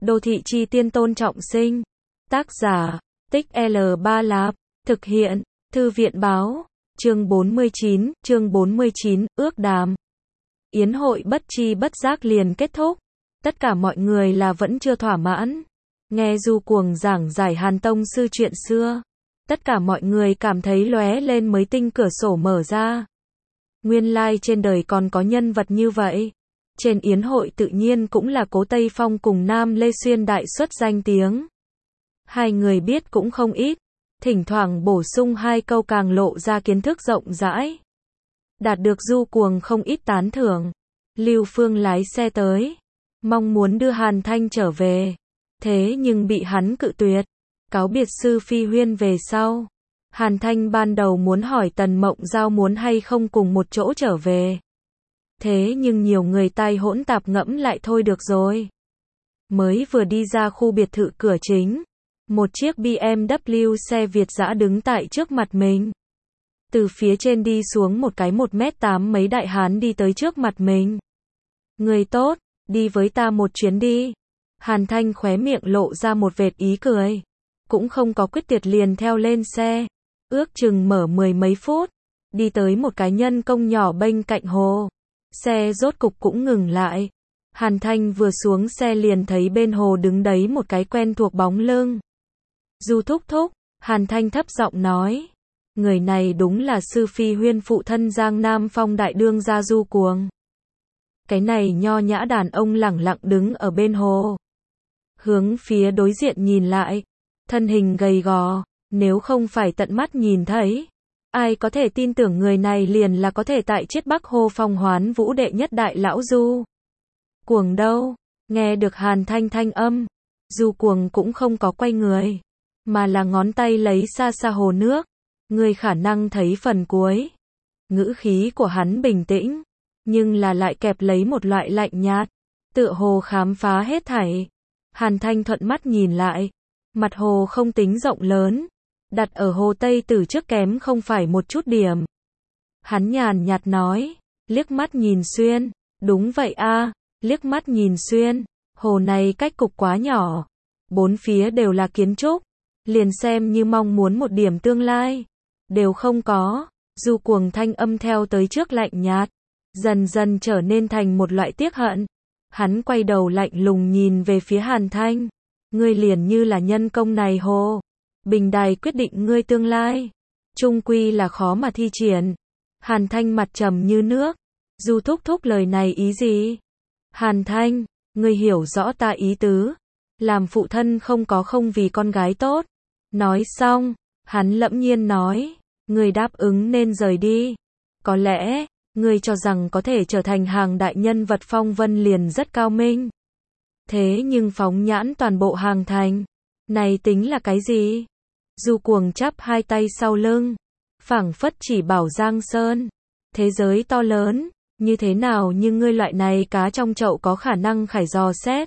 Đô thị chi tiên Tôn Trọng Sinh. Tác giả, Tích L3 Lạp. Thực hiện, Thư viện báo. Chương 49, ước đàm. Yến hội bất chi bất giác liền kết thúc. Tất cả mọi người là vẫn chưa thỏa mãn. Nghe Du Cuồng giảng giải Hàn Tông sư chuyện xưa. Tất cả mọi người cảm thấy lóe lên mới tinh cửa sổ mở ra. Nguyên lai trên đời còn có nhân vật như vậy. Trên yến hội tự nhiên cũng là Cố Tây Phong cùng Nam Lê Xuyên đại xuất danh tiếng. Hai người biết cũng không ít. Thỉnh thoảng bổ sung hai câu càng lộ ra kiến thức rộng rãi. Đạt được Du Cuồng không ít tán thưởng. Lưu Phương lái xe tới. Mong muốn đưa Hàn Thanh trở về. Thế nhưng bị hắn cự tuyệt. Cáo biệt sư Phi Huyên về sau. Hàn Thanh ban đầu muốn hỏi Tần Mộng Giao muốn hay không cùng một chỗ trở về. Thế nhưng nhiều người tai hỗn tạp ngẫm lại thôi được rồi. Mới vừa đi ra khu biệt thự cửa chính. Một chiếc BMW xe Việt dã đứng tại trước mặt mình. Từ phía trên đi xuống một cái 1m8 mấy đại hán đi tới trước mặt mình. Người tốt, đi với ta một chuyến đi. Hàn Thanh khóe miệng lộ ra một vệt ý cười. Cũng không có quyết tuyệt liền theo lên xe. Ước chừng mở 10 mấy phút. Đi tới một cái nhân công nhỏ bên cạnh hồ. Xe rốt cục cũng ngừng lại. Hàn Thanh vừa xuống xe liền thấy bên hồ đứng đấy một cái quen thuộc bóng lưng. Du thúc thúc, Hàn Thanh thấp giọng nói. Người này đúng là sư Phi Huyên phụ thân Giang Nam Phong đại đương gia Du Cuồng. Cái này nho nhã đàn ông lẳng lặng đứng ở bên hồ. Hướng phía đối diện nhìn lại. Thân hình gầy gò, nếu không phải tận mắt nhìn thấy. Ai có thể tin tưởng người này liền là có thể tại Chiết Bắc Hồ phong hoán vũ đệ nhất đại lão Du Cuồng đâu. Nghe được Hàn Thanh thanh âm. Du Cuồng cũng không có quay người. Mà là ngón tay lấy xa xa hồ nước. Người khả năng thấy phần cuối. Ngữ khí của hắn bình tĩnh. Nhưng là lại kẹp lấy một loại lạnh nhạt. Tựa hồ khám phá hết thảy. Hàn Thanh thuận mắt nhìn lại. Mặt hồ không tính rộng lớn. Đặt ở hồ Tây Tử trước kém không phải một chút điểm. Hắn nhàn nhạt nói. Liếc mắt nhìn xuyên. Đúng vậy a, liếc mắt nhìn xuyên. Hồ này cách cục quá nhỏ. Bốn phía đều là kiến trúc. Liền xem như mong muốn một điểm tương lai. Đều không có. Du Cuồng thanh âm theo tới trước lạnh nhạt. Dần dần trở nên thành một loại tiếc hận. Hắn quay đầu lạnh lùng nhìn về phía Hàn Thanh. Ngươi liền như là nhân công này hồ. Bình đài quyết định ngươi tương lai. Trung quy là khó mà thi triển. Hàn Thanh mặt trầm như nước. Du thúc thúc lời này ý gì? Hàn Thanh, ngươi hiểu rõ ta ý tứ. Làm phụ thân không vì con gái tốt. Nói xong, hắn lẫm nhiên nói. Ngươi đáp ứng nên rời đi. Có lẽ, ngươi cho rằng có thể trở thành hàng đại nhân vật phong vân liền rất cao minh. Thế nhưng phóng nhãn toàn bộ hàng thành. Này tính là cái gì? Du Cuồng chắp hai tay sau lưng. Phảng phất chỉ bảo Giang Sơn. Thế giới to lớn. Như thế nào nhưng ngươi loại này cá trong chậu có khả năng khải dò xét.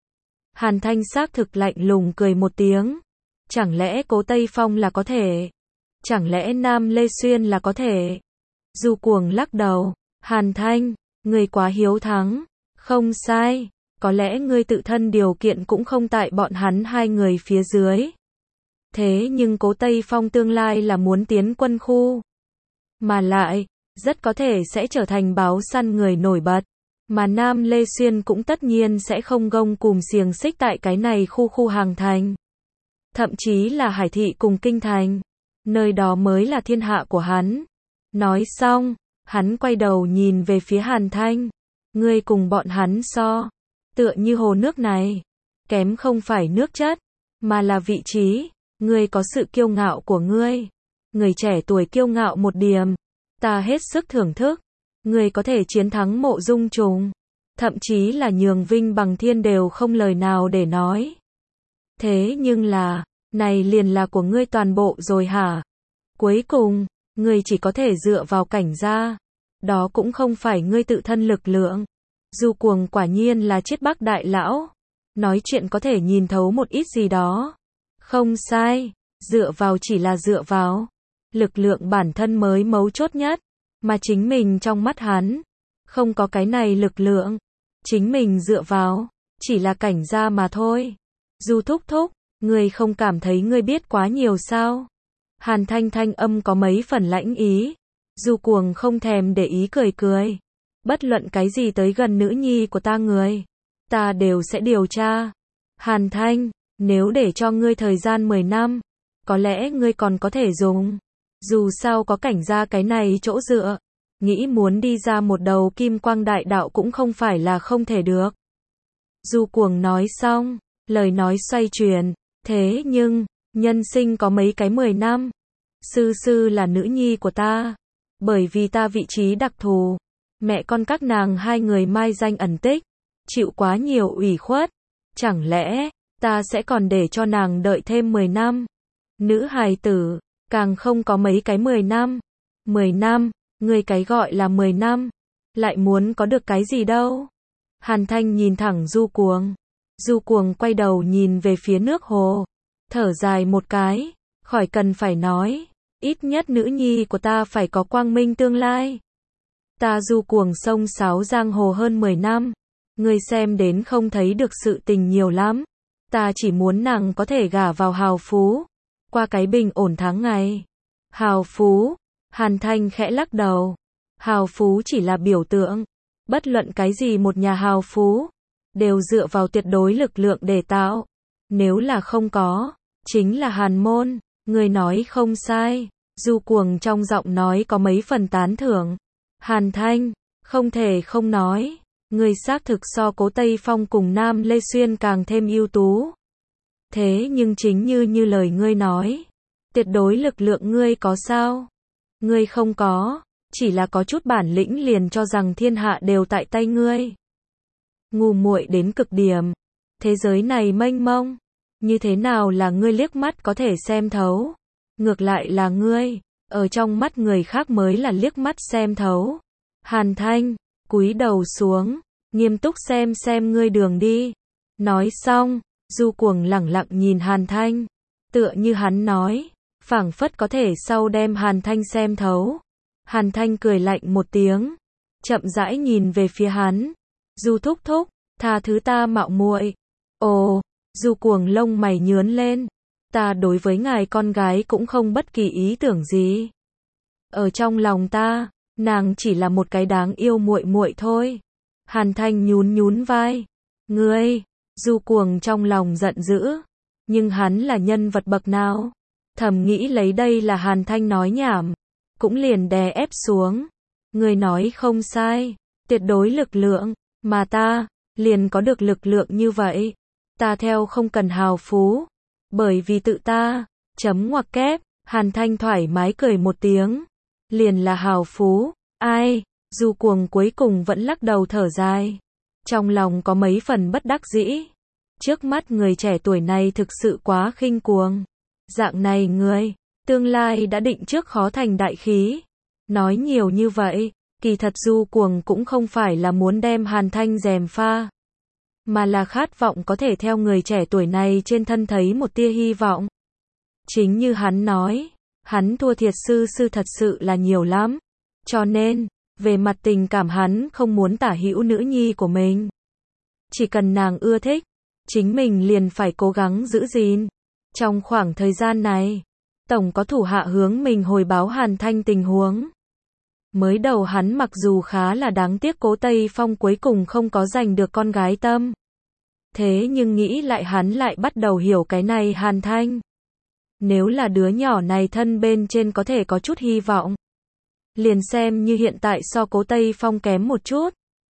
Hàn Thanh xác thực lạnh lùng cười một tiếng. Chẳng lẽ Cố Tây Phong là có thể? Chẳng lẽ Nam Lê Xuyên là có thể? Du Cuồng lắc đầu. Hàn Thanh, ngươi quá hiếu thắng. Không sai. Có lẽ ngươi tự thân điều kiện cũng không tại bọn hắn hai người phía dưới. Thế nhưng Cố Tây Phong tương lai là muốn tiến quân khu. Mà lại, rất có thể sẽ trở thành báo săn người nổi bật. Mà Nam Lê Xuyên cũng tất nhiên sẽ không gông cùm xiềng xích tại cái này khu hàng thành. Thậm chí là Hải Thị cùng Kinh Thành. Nơi đó mới là thiên hạ của hắn. Nói xong, hắn quay đầu nhìn về phía Hàn Thanh. Ngươi cùng bọn hắn so. Tựa như hồ nước này. Kém không phải nước chất, mà là vị trí. Ngươi có sự kiêu ngạo của ngươi. Người trẻ tuổi kiêu ngạo một điểm. Ta hết sức thưởng thức. Ngươi có thể chiến thắng Mộ Dung Trùng. Thậm chí là nhường vinh bằng thiên đều không lời nào để nói. Thế nhưng là, này liền là của ngươi toàn bộ rồi hả? Cuối cùng, ngươi chỉ có thể dựa vào cảnh gia. Đó cũng không phải ngươi tự thân lực lượng. Du Cuồng quả nhiên là Chiết Bắc đại lão. Nói chuyện có thể nhìn thấu một ít gì đó. Không sai, dựa vào chỉ là dựa vào. Lực lượng bản thân mới mấu chốt nhất. Mà chính mình trong mắt hắn, không có cái này lực lượng. Chính mình dựa vào, chỉ là cảnh gia mà thôi. Du thúc thúc, ngươi không cảm thấy ngươi biết quá nhiều sao? Hàn Thanh thanh âm có mấy phần lãnh ý. Du Cuồng không thèm để ý cười cười. Bất luận cái gì tới gần nữ nhi của ta người, ta đều sẽ điều tra. Hàn Thanh, nếu để cho ngươi thời gian 10 năm, có lẽ ngươi còn có thể dùng. Dù sao có cảnh gia cái này chỗ dựa, nghĩ muốn đi ra một đầu kim quang đại đạo cũng không phải là không thể được. Du Cuồng nói xong, lời nói xoay chuyển, thế nhưng, nhân sinh có mấy cái 10 năm. Sư sư là nữ nhi của ta, bởi vì ta vị trí đặc thù, mẹ con các nàng hai người mai danh ẩn tích, chịu quá nhiều ủy khuất, chẳng lẽ ta sẽ còn để cho nàng đợi thêm 10 năm? Nữ hài tử, càng không có mấy cái 10 năm. 10 năm, người cái gọi là 10 năm, lại muốn có được cái gì đâu? Hàn Thanh nhìn thẳng Du Cuồng. Du Cuồng quay đầu nhìn về phía nước hồ, thở dài một cái, khỏi cần phải nói, ít nhất nữ nhi của ta phải có quang minh tương lai. Ta Du Cuồng sông sáo giang hồ hơn 10 năm, ngươi xem đến không thấy được sự tình nhiều lắm. Ta chỉ muốn nàng có thể gả vào hào phú, qua cái bình ổn tháng ngày. Hào phú, Hàn Thanh khẽ lắc đầu. Hào phú chỉ là biểu tượng, bất luận cái gì một nhà hào phú, đều dựa vào tuyệt đối lực lượng để tạo. Nếu là không có, chính là hàn môn, người nói không sai. Du Cuồng trong giọng nói có mấy phần tán thưởng. Hàn Thanh, không thể không nói, người xác thực so Cố Tây Phong cùng Nam Lê Xuyên càng thêm ưu tú. Thế nhưng chính như lời ngươi nói, tuyệt đối lực lượng ngươi có sao? Ngươi không có, chỉ là có chút bản lĩnh liền cho rằng thiên hạ đều tại tay ngươi. Ngu muội đến cực điểm. Thế giới này mênh mông, như thế nào là ngươi liếc mắt có thể xem thấu? Ngược lại là ngươi, ở trong mắt người khác mới là liếc mắt xem thấu. Hàn Thanh, cúi đầu xuống, nghiêm túc xem ngươi đường đi. Nói xong, Du Cuồng lẳng lặng nhìn Hàn Thanh, tựa như hắn nói, phảng phất có thể sau đem Hàn Thanh xem thấu. Hàn Thanh cười lạnh một tiếng, chậm rãi nhìn về phía hắn. Du thúc thúc, tha thứ ta mạo muội. Ồ, Du Cuồng lông mày nhướng lên. Ta đối với ngài con gái cũng không bất kỳ ý tưởng gì. Ở trong lòng ta, nàng chỉ là một cái đáng yêu muội muội thôi. Hàn Thanh nhún vai. Ngươi, Du Cuồng trong lòng giận dữ, nhưng hắn là nhân vật bậc nào? Thầm nghĩ lấy đây là Hàn Thanh nói nhảm, cũng liền đè ép xuống. Ngươi nói không sai, tuyệt đối lực lượng, mà ta liền có được lực lượng như vậy. Ta theo không cần hào phú, bởi vì tự ta, chấm ngoặc kép. Hàn Thanh thoải mái cười một tiếng, liền là hào phú. Ai? Du Cuồng cuối cùng vẫn lắc đầu thở dài, trong lòng có mấy phần bất đắc dĩ. Trước mắt người trẻ tuổi này thực sự quá khinh cuồng. Dạng này người, tương lai đã định trước khó thành đại khí. Nói nhiều như vậy, kỳ thật Du Cuồng cũng không phải là muốn đem Hàn Thanh gièm pha, mà là khát vọng có thể theo người trẻ tuổi này trên thân thấy một tia hy vọng. Chính như hắn nói, hắn thua thiệt sư thật sự là nhiều lắm. Cho nên, về mặt tình cảm hắn không muốn tả hữu nữ nhi của mình. Chỉ cần nàng ưa thích, chính mình liền phải cố gắng giữ gìn. Trong khoảng thời gian này, tổng có thủ hạ hướng mình hồi báo Hàn Thanh tình huống. Mới đầu hắn mặc dù khá là đáng tiếc Cố Tây Phong cuối cùng không có giành được con gái tâm. Thế nhưng nghĩ lại hắn lại bắt đầu hiểu cái này Hàn Thanh. Nếu là đứa nhỏ này thân bên trên có thể có chút hy vọng, liền xem như hiện tại so Cố Tây Phong kém một chút,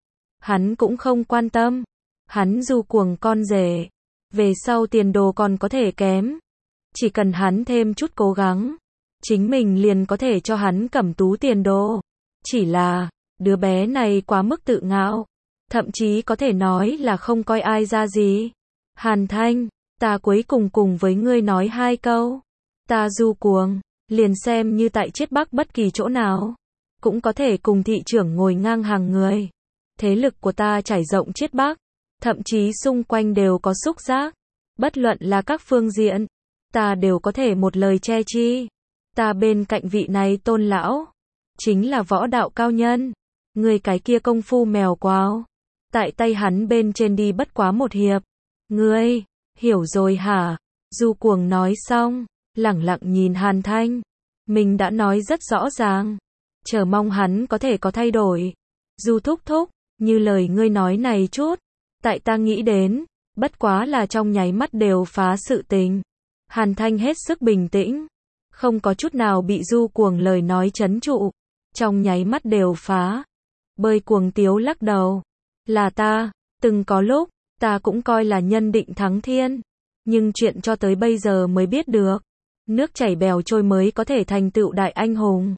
hắn cũng không quan tâm. Hắn Du Cuồng con rể, về sau tiền đồ còn có thể kém, chỉ cần hắn thêm chút cố gắng, chính mình liền có thể cho hắn cẩm tú tiền đồ. Chỉ là, đứa bé này quá mức tự ngạo, thậm chí có thể nói là không coi ai ra gì. Hàn Thanh, ta cuối cùng với ngươi nói hai câu. Ta Du Cuồng, liền xem như tại Chiết Bắc bất kỳ chỗ nào, cũng có thể cùng thị trưởng ngồi ngang hàng người. Thế lực của ta trải rộng Chiết Bắc, thậm chí xung quanh đều có xúc giác. Bất luận là các phương diện, ta đều có thể một lời che chi. Ta bên cạnh vị này Tôn lão, chính là võ đạo cao nhân. Người cái kia công phu mèo quào, tại tay hắn bên trên đi bất quá một hiệp. Ngươi, hiểu rồi hả? Du Cuồng nói xong, lẳng lặng nhìn Hàn Thanh. Mình đã nói rất rõ ràng, chờ mong hắn có thể có thay đổi. Du thúc thúc, như lời ngươi nói này chút, tại ta nghĩ đến, bất quá là trong nháy mắt đều phá sự tình. Hàn Thanh hết sức bình tĩnh, không có chút nào bị Du Cuồng lời nói trấn trụ. Trong nháy mắt đều phá. Bơi cuồng tiếu lắc đầu. Là ta, từng có lúc, ta cũng coi là nhân định thắng thiên. Nhưng chuyện cho tới bây giờ mới biết được. Nước chảy bèo trôi mới có thể thành tựu đại anh hùng.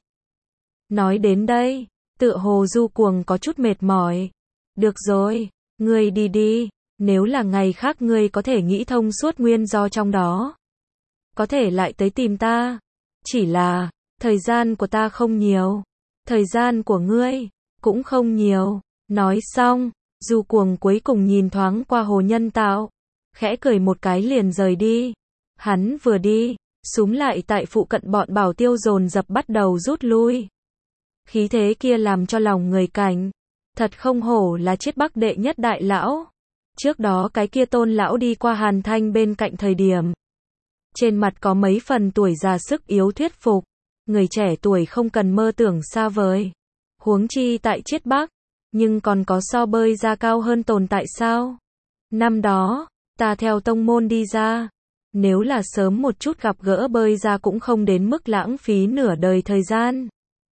Nói đến đây, tựa hồ Du Cuồng có chút mệt mỏi. Được rồi, ngươi đi đi, nếu là ngày khác ngươi có thể nghĩ thông suốt nguyên do trong đó. Có thể lại tới tìm ta. Chỉ là, thời gian của ta không nhiều. Thời gian của ngươi, cũng không nhiều. Nói xong, Du Cuồng cuối cùng nhìn thoáng qua Hồ Nhân Tạo. Khẽ cười một cái liền rời đi. Hắn vừa đi, súm lại tại phụ cận bọn Bảo Tiêu dồn dập bắt đầu rút lui. Khí thế kia làm cho lòng người cảnh. Thật không hổ là Chiết Bắc đệ nhất đại lão. Trước đó cái kia Tôn lão đi qua Hàn Thanh bên cạnh thời điểm. Trên mặt có mấy phần tuổi già sức yếu thuyết phục. Người trẻ tuổi không cần mơ tưởng xa vời. Huống chi tại Chiết Bắc, nhưng còn có so bơi ra cao hơn tồn tại sao? Năm đó, ta theo tông môn đi ra. Nếu là sớm một chút gặp gỡ bơi ra cũng không đến mức lãng phí nửa đời thời gian.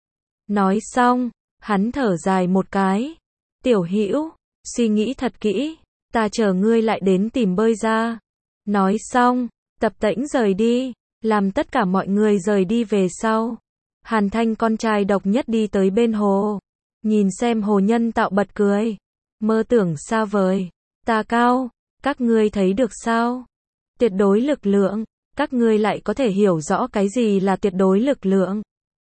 Nói xong, hắn thở dài một cái. Tiểu Hữu, suy nghĩ thật kỹ, ta chờ ngươi lại đến tìm bơi ra. Nói xong, Tập Tễnh rời đi, làm tất cả mọi người rời đi về sau. Hàn Thanh con trai độc nhất đi tới bên hồ. Nhìn xem Hồ Nhân Tạo bật cười. Mơ tưởng xa vời. Ta cao, các ngươi thấy được sao? Tuyệt đối lực lượng, các ngươi lại có thể hiểu rõ cái gì là tuyệt đối lực lượng.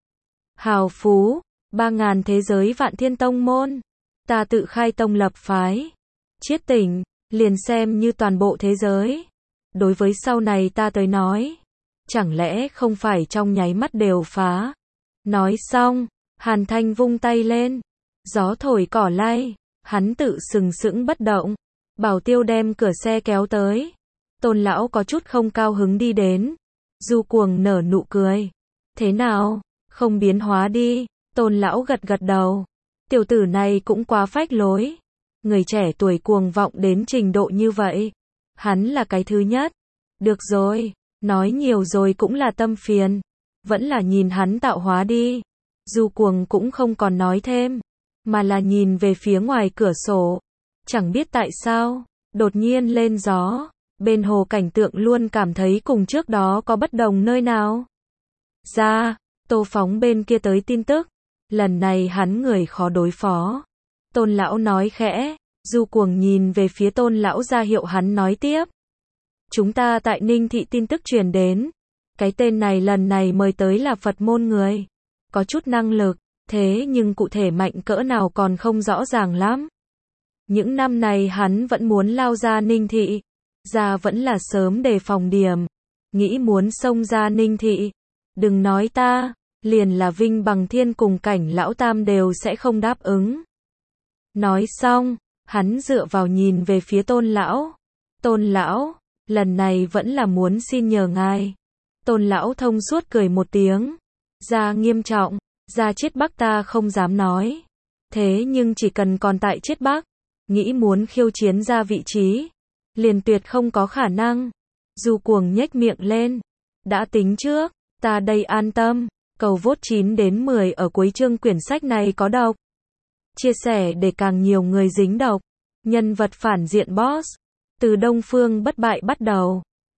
Hào phú, 3.000 thế giới vạn thiên tông môn. Ta tự khai tông lập phái. Chiết tỉnh, liền xem như toàn bộ thế giới. Đối với sau này ta tới nói, chẳng lẽ không phải trong nháy mắt đều phá. Nói xong, Hàn Thanh vung tay lên. Gió thổi cỏ lay, hắn tự sừng sững bất động. Bảo Tiêu đem cửa xe kéo tới. Tôn lão có chút không cao hứng đi đến. Du Cuồng nở nụ cười. Thế nào, không biến hóa đi. Tôn lão gật gật đầu. Tiểu tử này cũng quá phách lối. Người trẻ tuổi cuồng vọng đến trình độ như vậy. Hắn là cái thứ nhất. Được rồi, nói nhiều rồi cũng là tâm phiền. Vẫn là nhìn hắn tạo hóa đi. Du Cuồng cũng không còn nói thêm, mà là nhìn về phía ngoài cửa sổ. Chẳng biết tại sao, đột nhiên lên gió. Bên hồ cảnh tượng luôn cảm thấy cùng trước đó có bất đồng nơi nào. Ra, Tô Phóng bên kia tới tin tức. Lần này hắn người khó đối phó. Tôn lão nói khẽ. Du Cuồng nhìn về phía Tôn lão ra hiệu hắn nói tiếp. Chúng ta tại Ninh Thị tin tức truyền đến. Cái tên này lần này mời tới là Phật môn người. Có chút năng lực, thế nhưng cụ thể mạnh cỡ nào còn không rõ ràng lắm. Những năm này hắn vẫn muốn lao ra Ninh Thị. Ra vẫn là sớm đề phòng điểm. Nghĩ muốn xông ra Ninh Thị. Đừng nói ta, liền là Vinh Bằng Thiên cùng Cảnh Lão Tam đều sẽ không đáp ứng. Nói xong, hắn dựa vào nhìn về phía Tôn lão. Tôn lão, lần này vẫn là muốn xin nhờ ngài. Tôn lão thông suốt cười một tiếng. Ra nghiêm trọng, ra Chiết Bắc ta không dám nói. Thế nhưng chỉ cần còn tại Chiết Bắc, nghĩ muốn khiêu chiến ra vị trí, liền tuyệt không có khả năng. Du Cuồng nhếch miệng lên. Đã tính trước, ta đây an tâm. Cầu vote 9 đến 10 ở cuối chương quyển sách này có độc. Chia sẻ để càng nhiều người dính độc. Nhân vật phản diện boss. Từ Đông Phương bất bại bắt đầu.